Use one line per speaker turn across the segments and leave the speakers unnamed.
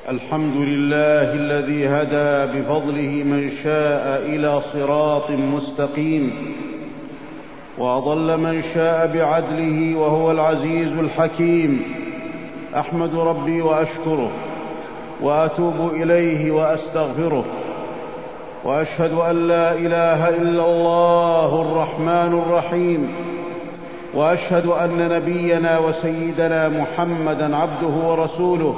الحمد لله الذي هدى بفضله من شاء إلى صراط مستقيم، وأضل من شاء بعدله، وهو العزيز الحكيم. أحمد ربي وأشكره وأتوب إليه وأستغفره، وأشهد أن لا إله إلا الله الرحمن الرحيم، وأشهد أن نبينا وسيدنا محمدًا عبده ورسوله،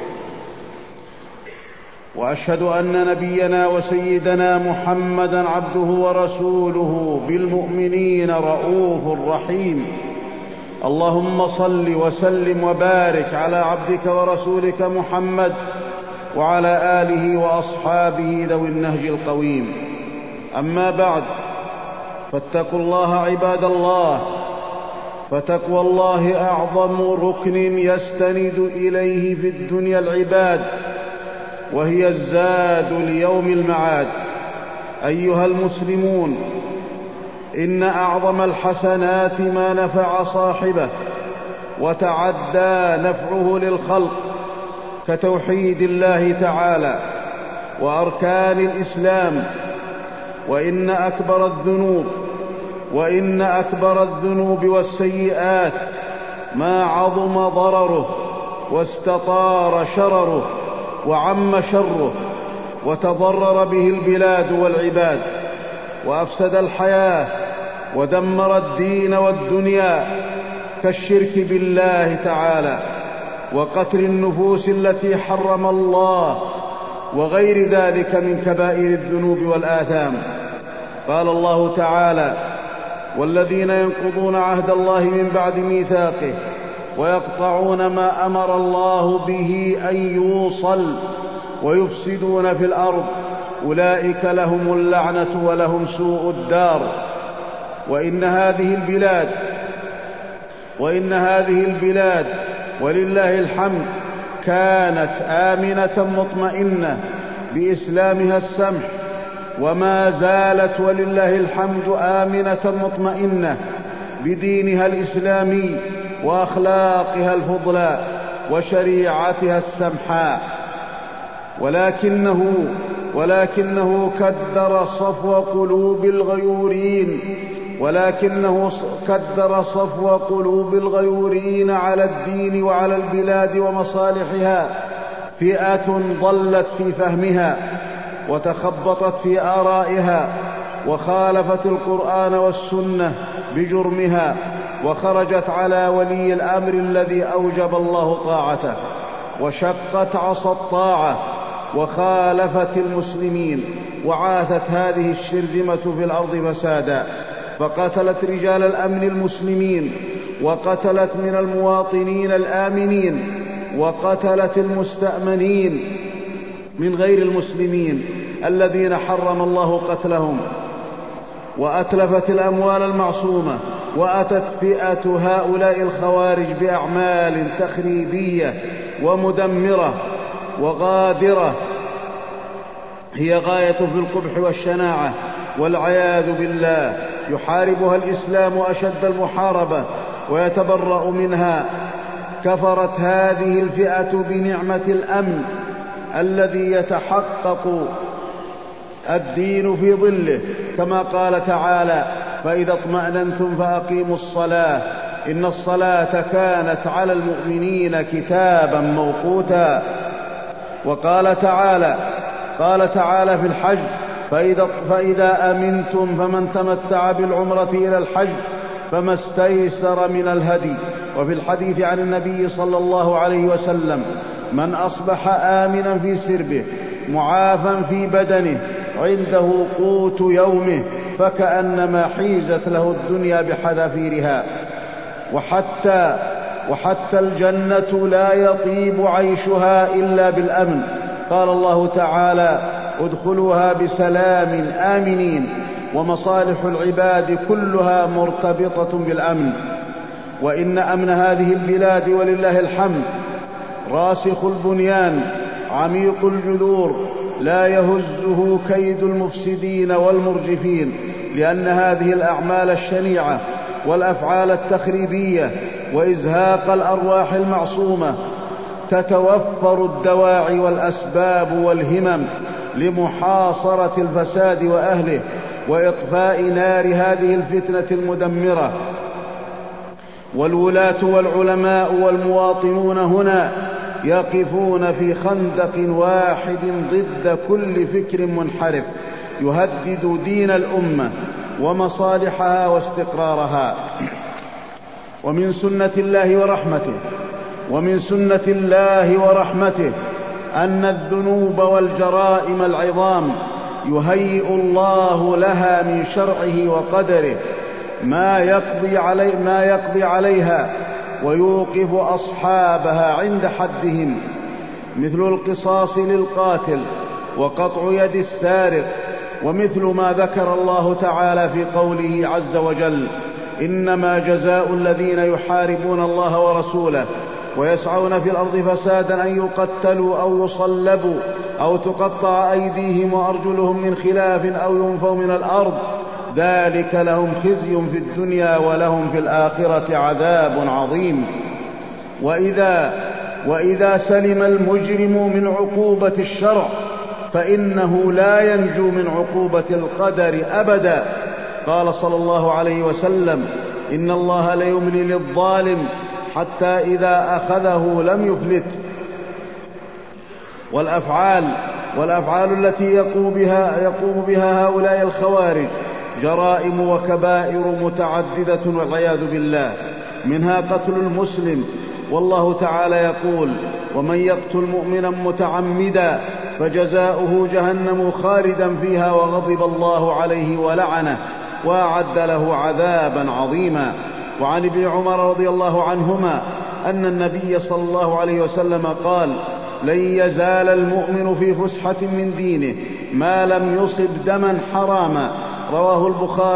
وأشهد أن نبينا وسيدنا محمدًا عبده ورسوله بالمؤمنين رءوف رحيم. اللهم صل وسلم وبارك على عبدك ورسولك محمد وعلى آله وأصحابه ذوي النهج القويم. أما بعد، فاتقوا الله عباد الله، فتقوى الله أعظم ركن يستند إليه في الدنيا العباد، وهي الزاد ليوم المعاد. أيها المسلمون، إن أعظم الحسنات ما نفع صاحبه وتعدى نفعه للخلق، كتوحيد الله تعالى وأركان الإسلام. وإن أكبر الذنوب والسيئات ما عظم ضرره واستطار شرره وعم شره، وتضرر به البلاد والعباد، وأفسد الحياة ودمر الدين والدنيا، كالشرك بالله تعالى وقتل النفوس التي حرم الله، وغير ذلك من كبائر الذنوب والآثام. قال الله تعالى: والذين ينقضون عهد الله من بعد ميثاقه ويقطعون ما أمر الله به أن يوصل ويفسدون في الأرض أولئك لهم اللعنة ولهم سوء الدار. وإن هذه البلاد ولله الحمد كانت آمنة مطمئنة بإسلامها السمح، وما زالت ولله الحمد آمنة مطمئنة بدينها الإسلامي وأخلاقها الفضلاء وشريعتها السمحاء، ولكنه كدر صفو قلوب الغيورين على الدين وعلى البلاد ومصالحها فئة ضلت في فهمها وتخبطت في آرائها وخالفت القرآن والسنة بجرمها، وخرجت على ولي الأمر الذي أوجب الله طاعته، وشقت عصا الطاعة وخالفت المسلمين، وعاثت هذه الشرذمة في الأرض فسادا، فقتلت رجال الأمن المسلمين، وقتلت من المواطنين الآمنين، وقتلت المستأمنين من غير المسلمين الذين حرم الله قتلهم، وأتلفت الأموال المعصومة. وأتت فئة هؤلاء الخوارج بأعمال تخريبية ومدمرة وغادرة هي غاية في القبح والشناعة والعياذ بالله، يحاربها الإسلام أشد المحاربة ويتبرأ منها. كفرت هذه الفئة بنعمة الأمن الذي يتحقق الدين في ظله، كما قال تعالى: فإذا اطمأننتم فأقيموا الصلاة إن الصلاة كانت على المؤمنين كتابا موقوتا. وقال تعالى في الحج: فإذا أمنتم فمن تمتع بالعمرة إلى الحج فما استيسر من الهدي. وفي الحديث عن النبي صلى الله عليه وسلم: من أصبح آمنا في سربه معافا في بدنه عنده قوت يومه فكأنما حيزت له الدنيا بحذافيرها. وحتى الجنة لا يطيب عيشها إلا بالأمن. قال الله تعالى: ادخلوها بسلام آمنين. ومصالح العباد كلها مرتبطة بالأمن. وإن أمن هذه البلاد ولله الحمد راسخ البنيان عميق الجذور، لا يهزه كيد المفسدين والمرجفين، لأن هذه الأعمال الشنيعة والأفعال التخريبية وإزهاق الأرواح المعصومة تتوفر الدواعي والأسباب والهمم لمحاصرة الفساد وأهله وإطفاء نار هذه الفتنة المدمرة. والولاة والعلماء والمواطنون هنا يقفون في خندق واحد ضد كل فكر منحرف يهدد دين الأمة ومصالحها واستقرارها. ومن سنة الله ورحمته أن الذنوب والجرائم العظام يهيئ الله لها من شرعه وقدره ما يقضي عليها ويوقف أصحابها عند حدهم، مثل القصاص للقاتل وقطع يد السارق، ومثل ما ذكر الله تعالى في قوله عز وجل: إنما جزاء الذين يحاربون الله ورسوله ويسعون في الأرض فسادا أن يقتلوا أو يصلبوا أو تقطع أيديهم وأرجلهم من خلاف أو ينفوا من الأرض، ذلك لهم خزي في الدنيا ولهم في الآخرة عذاب عظيم. وإذا سلم المجرم من عقوبة الشرع فإنه لا ينجو من عقوبة القدر أبدا. قال صلى الله عليه وسلم: إن الله ليملي للظالم حتى إذا أخذه لم يفلت. والأفعال التي يقوم بها هؤلاء الخوارج جرائم وكبائر متعددة والعياذ بالله، منها قتل المسلم، والله تعالى يقول: ومن يقتل مؤمنا متعمدا فجزاؤه جهنم خالدا فيها وغضب الله عليه ولعنه وأعد له عذابا عظيما. وعن ابن عمر رضي الله عنهما أن النبي صلى الله عليه وسلم قال: لن يزال المؤمن في فسحة من دينه ما لم يصب دما حراما. رواه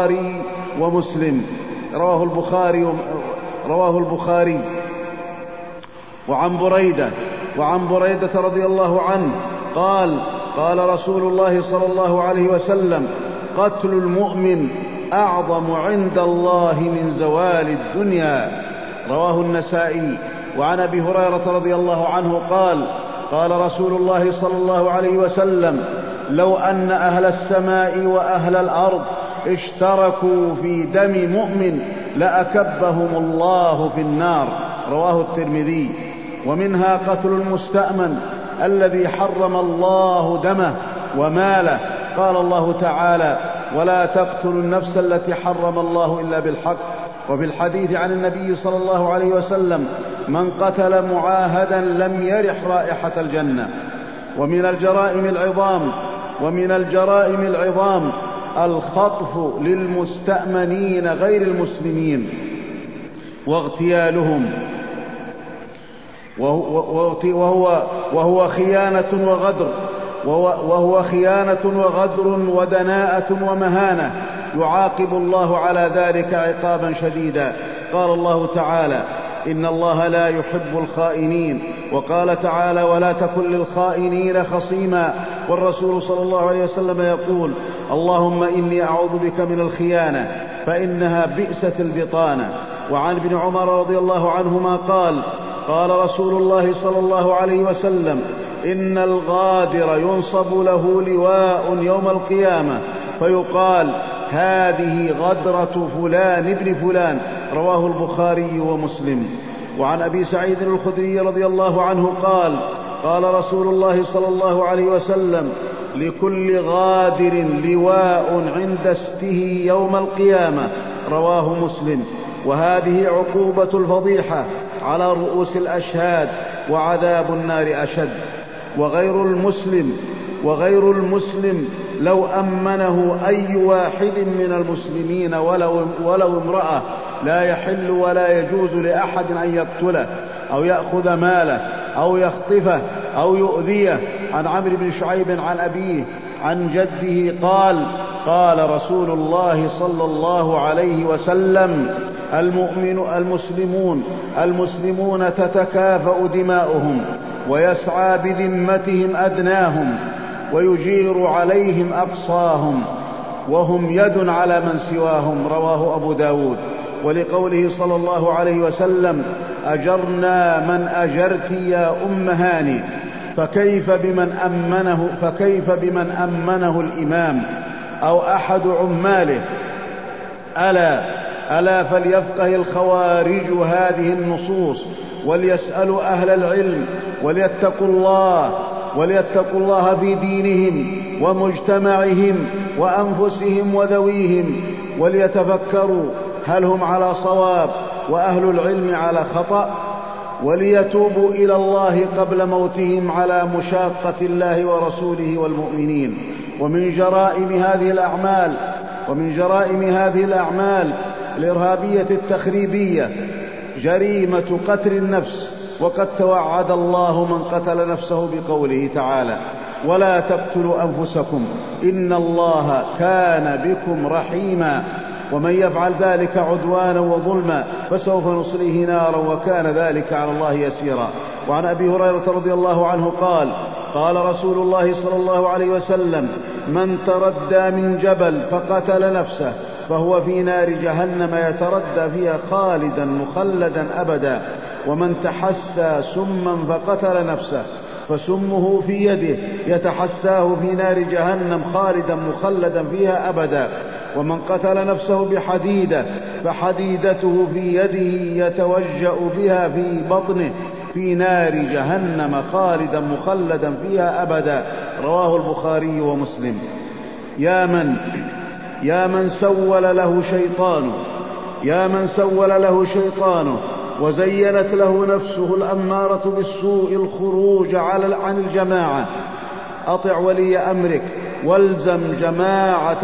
البخاري. وعن بريدة رضي الله عنه قال: قال رسول الله صلى الله عليه وسلم: قتل المؤمن أعظم عند الله من زوال الدنيا. رواه النسائي. وعن أبي هريرة رضي الله عنه قال: قال رسول الله صلى الله عليه وسلم: لو أن أهل السماء وأهل الأرض اشتركوا في دم مؤمن لأكبهم الله في النار. رواه الترمذي. ومنها قتل المستأمن الذي حرم الله دمه وماله. قال الله تعالى: ولا تقتلوا النفس التي حرم الله إلا بالحق. وفي الحديث عن النبي صلى الله عليه وسلم: من قتل معاهدا لم يرح رائحة الجنة. ومن الجرائم العظام الخطف للمستأمنين غير المسلمين واغتيالهم، وهو خيانة وغدر ودناءة ومهانة، يعاقب الله على ذلك عقابا شديدا. قال الله تعالى: إن الله لا يحب الخائنين. وقال تعالى: ولا تكن للخائنين خصيما. والرسول صلى الله عليه وسلم يقول: اللهم إني أعوذ بك من الخيانة فإنها بئست البطانة. وعن ابن عمر رضي الله عنهما قال: قال رسول الله صلى الله عليه وسلم: إن الغادر ينصب له لواء يوم القيامة فيقال: هذه غدرة فلان ابن فلان. رواه البخاري ومسلم. وعن أبي سعيد الخدري رضي الله عنه قال: قال رسول الله صلى الله عليه وسلم: لكل غادر لواء عند استه يوم القيامة. رواه مسلم. وهذه عقوبة الفضيحة على رؤوس الأشهاد، وعذاب النار أشد. وغير المسلم لو أمنه أي واحد من المسلمين ولو امرأة لا يحل ولا يجوز لأحد أن يقتله أو يأخذ ماله أو يخطفه أو يؤذيه. عن عمرو بن شعيب عن أبيه عن جده قال: قال رسول الله صلى الله عليه وسلم: المسلمون تتكافأ دماؤهم ويسعى بذمتهم أدناهم ويجير عليهم أقصاهم وهم يد على من سواهم. رواه أبو داود. ولقوله صلى الله عليه وسلم: أجرنا من أجرت يا أم هاني. فكيف بمن أمنه الإمام أو أحد عماله؟ ألا فليفقه الخوارج هذه النصوص وليسألوا أهل العلم وليتقوا الله في دينهم ومجتمعهم وأنفسهم وذويهم، وليتفكروا هل هم على صواب وأهل العلم على خطأ، وليتوبوا إلى الله قبل موتهم على مشاقة الله ورسوله والمؤمنين. ومن جرائم هذه الأعمال الإرهابية التخريبية جريمة قتل النفس، وقد توعد الله من قتل نفسه بقوله تعالى: ولا تقتلوا أنفسكم إن الله كان بكم رحيما، ومن يفعل ذلك عدوانا وظلما فسوف نصليه نارا وكان ذلك على الله يسيرا. وعن أبي هريرة رضي الله عنه قال رسول الله صلى الله عليه وسلم: من تردى من جبل فقتل نفسه فهو في نار جهنم يتردى فيها خالدا مخلدا أبدا، ومن تحسى سما فقتل نفسه فسمه في يده يتحساه في نار جهنم خالدا مخلدا فيها أبدا، ومن قتل نفسه بحديدة فحديدته في يده يتوجأ بها في بطنه في نار جهنم خالدا مخلدا فيها أبدا. رواه البخاري ومسلم. يا من سول له شيطانه وزينت له نفسه الأمارة بالسوء الخروج عن الجماعة، أطع ولي أمرك والزم جماعة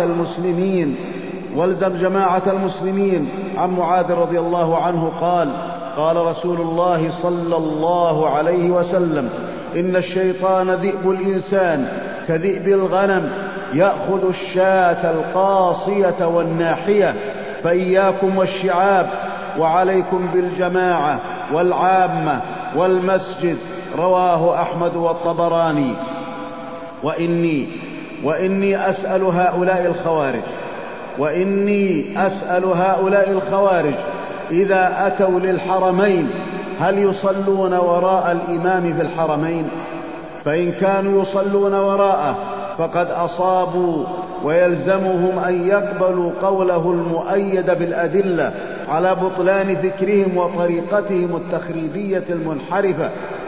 المسلمين. عن معاذ رضي الله عنه قال رسول الله صلى الله عليه وسلم: إن الشيطان ذئب الإنسان كذئب الغنم يأخذ الشاة القاصية والناحية، فإياكم والشعاب وعليكم بالجماعة والعامة والمسجد. رواه أحمد والطبراني. وإني أسأل هؤلاء الخوارج إذا أتوا للحرمين هل يصلون وراء الإمام في الحرمين؟ فإن كانوا يصلون وراءه فقد أصابوا، ويلزمهم أن يقبلوا قوله المؤيد بالأدلة على بطلان فكرهم وطريقتهم التخريبية المنحرفة.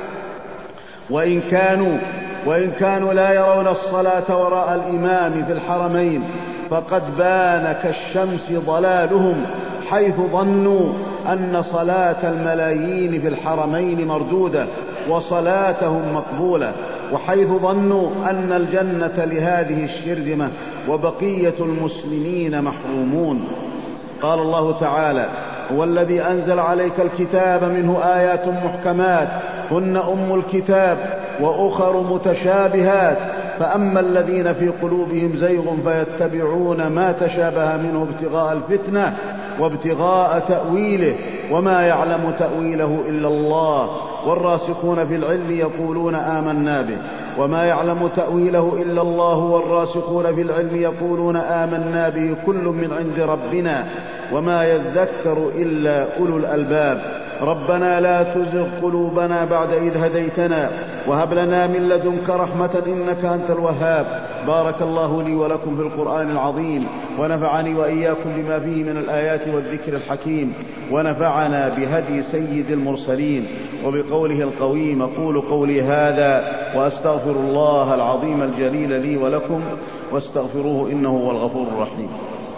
وإن كانوا لا يرون الصلاة وراء الإمام في الحرمين فقد بان كالشمس ضلالهم، حيث ظنوا أن صلاة الملايين في الحرمين مردودة وصلاتهم مقبولة، وحيث ظنوا أن الجنة لهذه الشرذمة وبقية المسلمين محرومون. قال الله تعالى: هو الذي أنزل عليك الكتاب منه آيات محكمات هن أم الكتاب وأخر متشابهات، فأما الذين في قلوبهم زيغ فيتبعون ما تشابه منه ابتغاء الفتنة وابتغاء تأويله وما يعلم تأويله إلا الله، والراسخون في العلم يقولون آمنا به وما يعلم تأويله إلا الله، والراسخون في العلم يقولون آمنا به كل من عند ربنا وما يذكر إلا أولو الألباب. ربنا لا تزغ قلوبنا بعد إذ هديتنا وهب لنا من لدنك رحمة إنك أنت الوهاب. بارك الله لي ولكم في القرآن العظيم، ونفعني وإياكم بما فيه من الآيات والذكر الحكيم، ونفعنا بهدي سيد المرسلين وبقوله القويم. أقول قولي هذا وأستغفر الله العظيم الجليل لي ولكم، واستغفروه إنه هو الغفور الرحيم.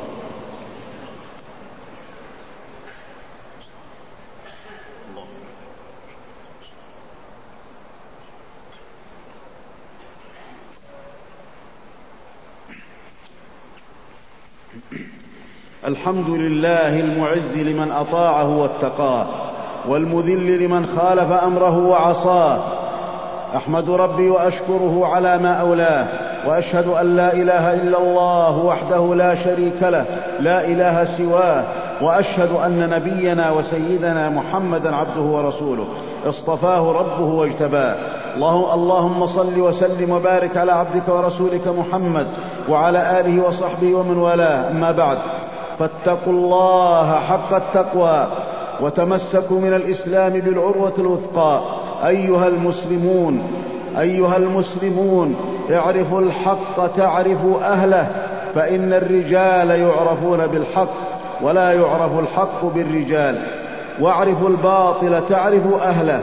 الحمد لله المعز لمن أطاعه واتقاه، والمذل لمن خالف أمره وعصاه. أحمد ربي وأشكره على ما أولاه، وأشهد أن لا إله إلا الله وحده لا شريك له لا إله سواه، وأشهد أن نبينا وسيدنا محمدا عبده ورسوله اصطفاه ربه واجتباه. اللهم صل وسلم وبارك على عبدك ورسولك محمد وعلى آله وصحبه ومن والاه. أما بعد، فاتقوا الله حق التقوى وتمسكوا من الإسلام بالعروة الوثقى. أيها المسلمون اعرفوا الحق تعرفوا أهله، فإن الرجال يعرفون بالحق ولا يعرف الحق بالرجال. واعرفوا الباطل تعرفوا أهله،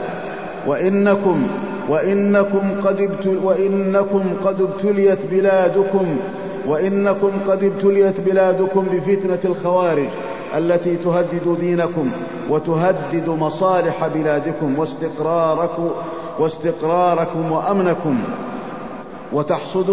وإنكم قد ابتليت بلادكم بفتنة الخوارج التي تهدد دينكم وتهدد مصالح بلادكم واستقراركم وأمنكم، وتحصد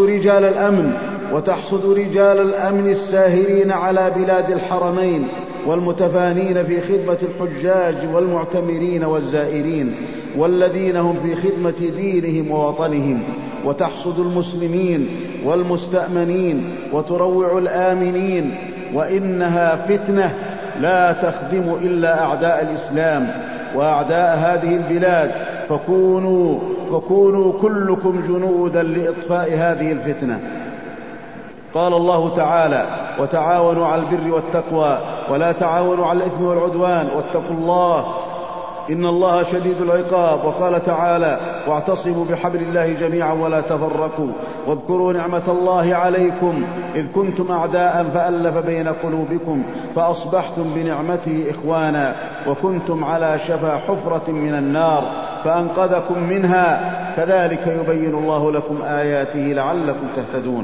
رجال الأمن الساهرين على بلاد الحرمين والمتفانين في خدمة الحجاج والمعتمرين والزائرين والذين هم في خدمة دينهم ووطنهم، وتحصد المسلمين والمستأمنين وتروع الآمنين. وإنها فتنة لا تخدم إلا أعداء الإسلام وأعداء هذه البلاد، فكونوا كلكم جنودا لإطفاء هذه الفتنة. قال الله تعالى: وتعاونوا على البر والتقوى ولا تعاونوا على الإثم والعدوان واتقوا الله إن الله شديد العقاب. وقال تعالى: واعتصموا بحبل الله جميعا ولا تفرقوا واذكروا نعمة الله عليكم إذ كنتم أعداء فألف بين قلوبكم فأصبحتم بنعمته إخوانا وكنتم على شفا حفرة من النار فأنقذكم منها كذلك يبين الله لكم آياته لعلكم تهتدون.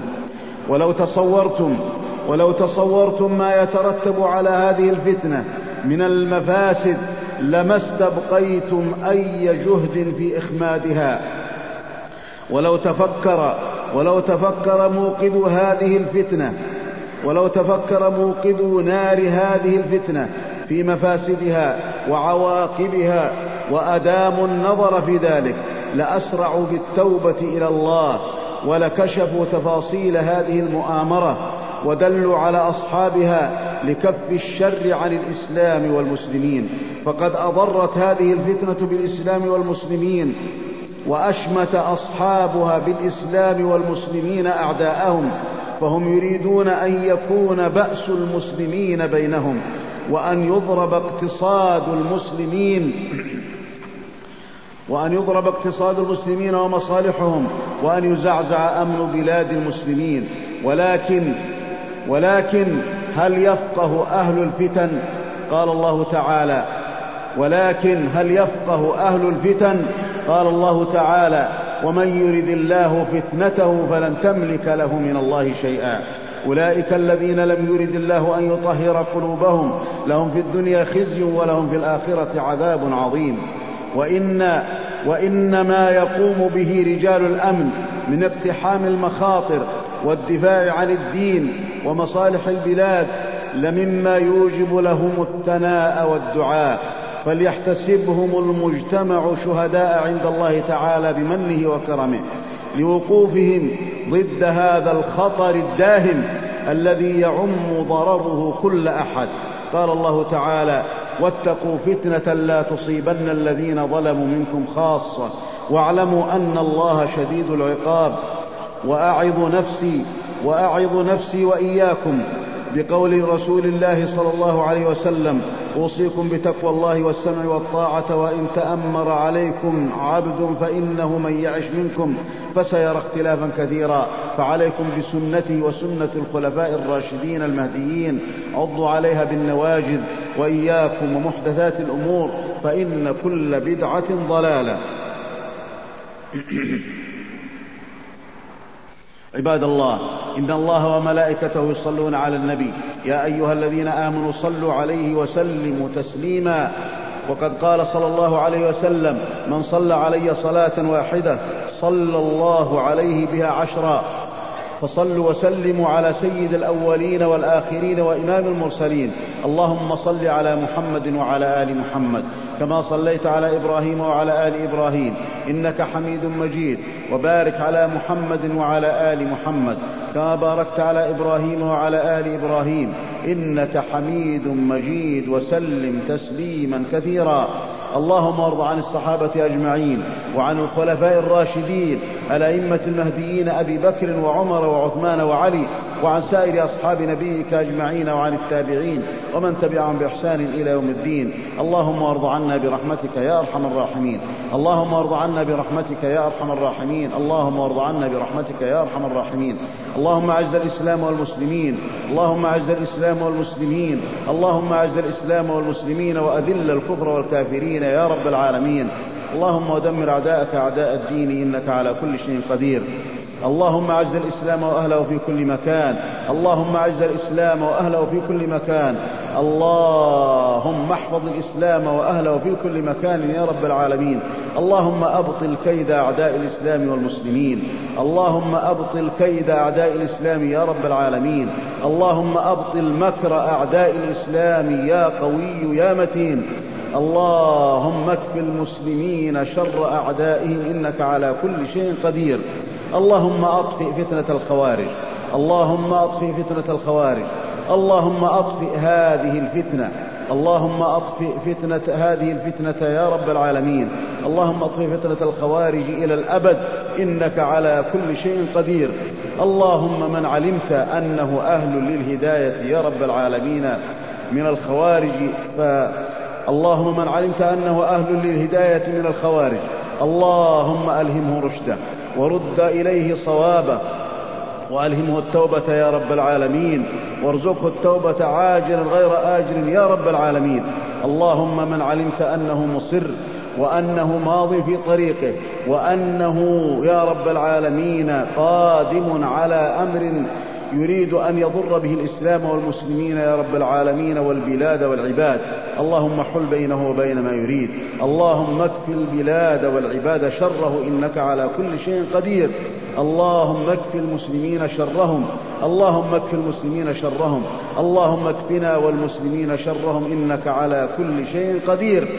ولو تصورتم ما يترتب على هذه الفتنة من المفاسد لما استبقيتم أي جهد في إخمادها. ولو تفكر موقد نار هذه الفتنة في مفاسدها وعواقبها وأداموا النظر في ذلك لأسرعوا بالتوبة إلى الله ولكشفوا تفاصيل هذه المؤامرة ودلوا على أصحابها لكف الشر عن الإسلام والمسلمين. فقد أضرت هذه الفتنة بالإسلام والمسلمين وأشمت أصحابها بالإسلام والمسلمين أعداءهم، فهم يريدون أن يكون بأس المسلمين بينهم وأن يضرب اقتصاد المسلمين ومصالحهم وأن يزعزع أمن بلاد المسلمين. ولكن هل يفقه أهل الفتن؟ قال الله تعالى: قال الله تعالى: ومن يرد الله فتنته فلن تملك له من الله شيئا. أولئك الذين لم يرد الله أن يطهر قلوبهم لهم في الدنيا خزي ولهم في الآخرة عذاب عظيم. وإن ما يقوم به رجال الأمن من اقتحام المخاطر والدفاع عن الدين ومصالح البلاد لمما يوجب لهم الثناء والدعاء، فليحتسبهم المجتمع شهداء عند الله تعالى بمنه وكرمه لوقوفهم ضد هذا الخطر الداهم الذي يعم ضرره كل أحد. قال الله تعالى: واتقوا فتنة لا تصيبن الذين ظلموا منكم خاصة واعلموا أن الله شديد العقاب. وأعظ نفسي وإياكم بقول رسول الله صلى الله عليه وسلم: أوصيكم بتقوى الله والسمع والطاعة وإن تأمر عليكم عبد فإنه من يعش منكم فسيرى اختلافا كثيرا فعليكم بسنتي وسنة الخلفاء الراشدين المهديين عضوا عليها بالنواجذ وإياكم ومحدثات الأمور فإن كل بدعة ضلالة. عباد الله، إن الله وملائكته يصلون على النبي يا أيها الذين آمنوا صلوا عليه وسلموا تسليما. وقد قال صلى الله عليه وسلم: من صلى علي صلاة واحدة صلى الله عليه بها 10. فصلوا وسلموا على سيد الأولين والآخرين وإمام المرسلين. اللهم صل على محمد وعلى آل محمد كما صليت على إبراهيم وعلى آل إبراهيم إنك حميد مجيد، وبارك على محمد وعلى آل محمد كما باركت على إبراهيم وعلى آل إبراهيم إنك حميد مجيد، وسلم تسليما كثيرا. اللهم وارض عن الصحابة أجمعين وعن الخلفاء الراشدين الأئمة المهديين أبي بكر وعمر وعثمان وعلي وعن سائر أصحاب نبيك أجمعين وعن التابعين ومن تبعهم بإحسان إلى يوم الدين. اللهم وارض عنا برحمتك يا أرحم الراحمين. اللهم وارض عنا برحمتك يا أرحم الراحمين. اللهم وارض عنا برحمتك يا أرحم الراحمين. اللهم أعز الإسلام والمسلمين. اللهم أعز الإسلام والمسلمين. اللهم أعز الإسلام والمسلمين وأذل الكفر والكافرين يا رب العالمين. اللهم ودمر أعداءك أعداء الدين إنك على كل شيء قدير. اللهم أعز الإسلام وأهله في كل مكان. اللهم أعز الإسلام وأهله في كل مكان. اللهم احفظ الإسلام وأهله في كل مكان يا رب العالمين. اللهم أبطل كيد أعداء الإسلام والمسلمين. اللهم أبطل كيد أعداء الإسلام يا رب العالمين. اللهم أبطل مكر أعداء الإسلام يا قوي يا متين. اللهم اكف المسلمين شر أعدائهم إنك على كل شيء قدير. اللهم أطفئ فتنة الخوارج. اللهم أطفئ فتنة الخوارج. اللهم أطفئ هذه الفتنة. اللهم أطفئ فتنة هذه الفتنة يا رب العالمين. اللهم أطفئ فتنة الخوارج إلى الأبد إنك على كل شيء قدير. اللهم من علمت أنه أهل للهداية يا رب العالمين من الخوارج اللهم من علمت أنه أهل للهداية من الخوارج اللهم ألهمه رشده ورد إليه صوابه وألهمه التوبة يا رب العالمين وارزقه التوبة عاجلا غير آجل يا رب العالمين. اللهم من علمت أنه مصر وأنه ماض في طريقه وأنه يا رب العالمين قادم على أمر يريد أن يضر به الإسلام والمسلمين يا رب العالمين والبلاد والعباد، اللهم حل بينه وبين ما يريد. اللهم اكف البلاد والعباد شره إنك على كل شيء قدير. اللهم اكف المسلمين شرهم. اللهم اكف المسلمين شرهم. اللهم اكفنا والمسلمين شرهم إنك على كل شيء قدير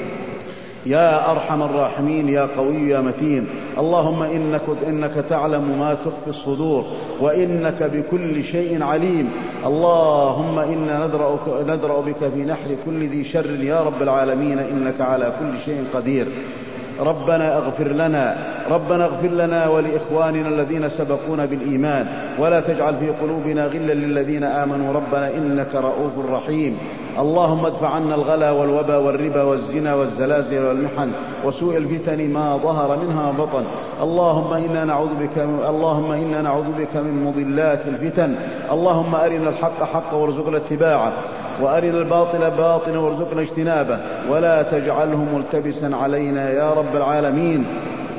يا أرحم الراحمين يا قوي يا متين. اللهم إنك تعلم ما تخفي الصدور وإنك بكل شيء عليم. اللهم إنا ندرأ بك في نحر كل ذي شر يا رب العالمين إنك على كل شيء قدير. ربنا اغفر لنا ولإخواننا الذين سبقونا بالإيمان ولا تجعل في قلوبنا غلا للذين آمنوا ربنا إنك رؤوف رحيم. اللهم ادفع عنا الغلا والوبا والربا والزنا والزلازل والمحن وسوء الفتن ما ظهر منها وبطن. اللهم إنا نعوذ بك من مضلات الفتن. اللهم أرنا الحق حقا وارزقنا اتباعه وأرنا الباطل باطلا وارزقنا اجتنابه ولا تجعله ملتبسا علينا يا رب العالمين.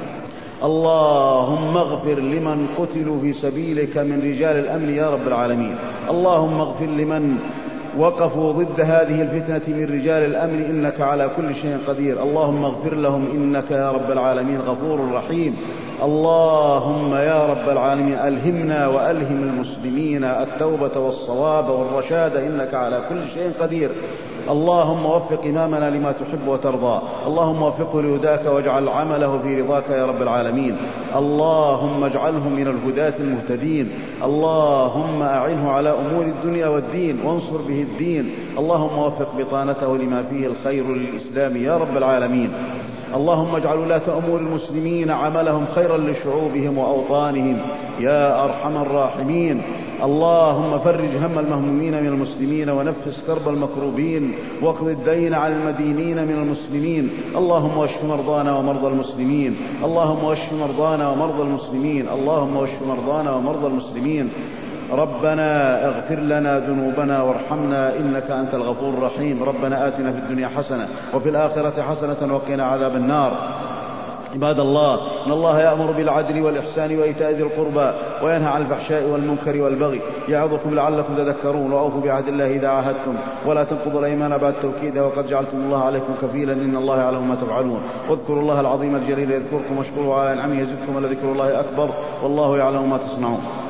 اللهم اغفر لمن قتلوا في سبيلك من رجال الأمن يا رب العالمين. اللهم اغفر لمن وقفوا ضد هذه الفتنة من رجال الأمن إنك على كل شيء قدير. اللهم اغفر لهم إنك يا رب العالمين غفور رحيم. اللهم يا رب العالمين ألهمنا وألهم المسلمين التوبة والصواب والرشاد إنك على كل شيء قدير. اللهم وفق إمامنا لما تحب وترضى. اللهم وفقه لهداك واجعل عمله في رضاك يا رب العالمين. اللهم اجعله من الهداة المهتدين. اللهم أعنه على أمور الدنيا والدين وانصر به الدين. اللهم وفق بطانته لما فيه الخير للإسلام يا رب العالمين. اللهم اجعل ولاة أمور المسلمين عملهم خيرا لشعوبهم وأوطانهم يا أرحم الراحمين. اللهم فرج هم المهمومين من المسلمين ونفس كرب المكروبين واقض الدين عن المدينين من المسلمين. اللهم واشف مرضانا ومرضى المسلمين. اللهم واشف مرضانا ومرضى المسلمين. اللهم واشف مرضانا ومرضى المسلمين. ربنا اغفر لنا ذنوبنا وارحمنا إنك أنت الغفور الرحيم. ربنا آتنا في الدنيا حسنة وفي الآخرة حسنة وقنا عذاب النار. عباد الله إن الله يأمر بالعدل والإحسان وإيتاء ذي القربى وينهى عن الفحشاء والمنكر والبغي يعظكم لعلكم تذكرون. وأوفوا بعهد الله إذا عاهدتم ولا تنقضوا الأيمان بعد توكيدها وقد جعلتم الله عليكم كفيلا إن الله يعلم ما تفعلون. واذكروا الله العظيم الجليل يذكركم واشكروا على نعمه يزدكم ولذكر الله أكبر والله يعلم ما تصنعون.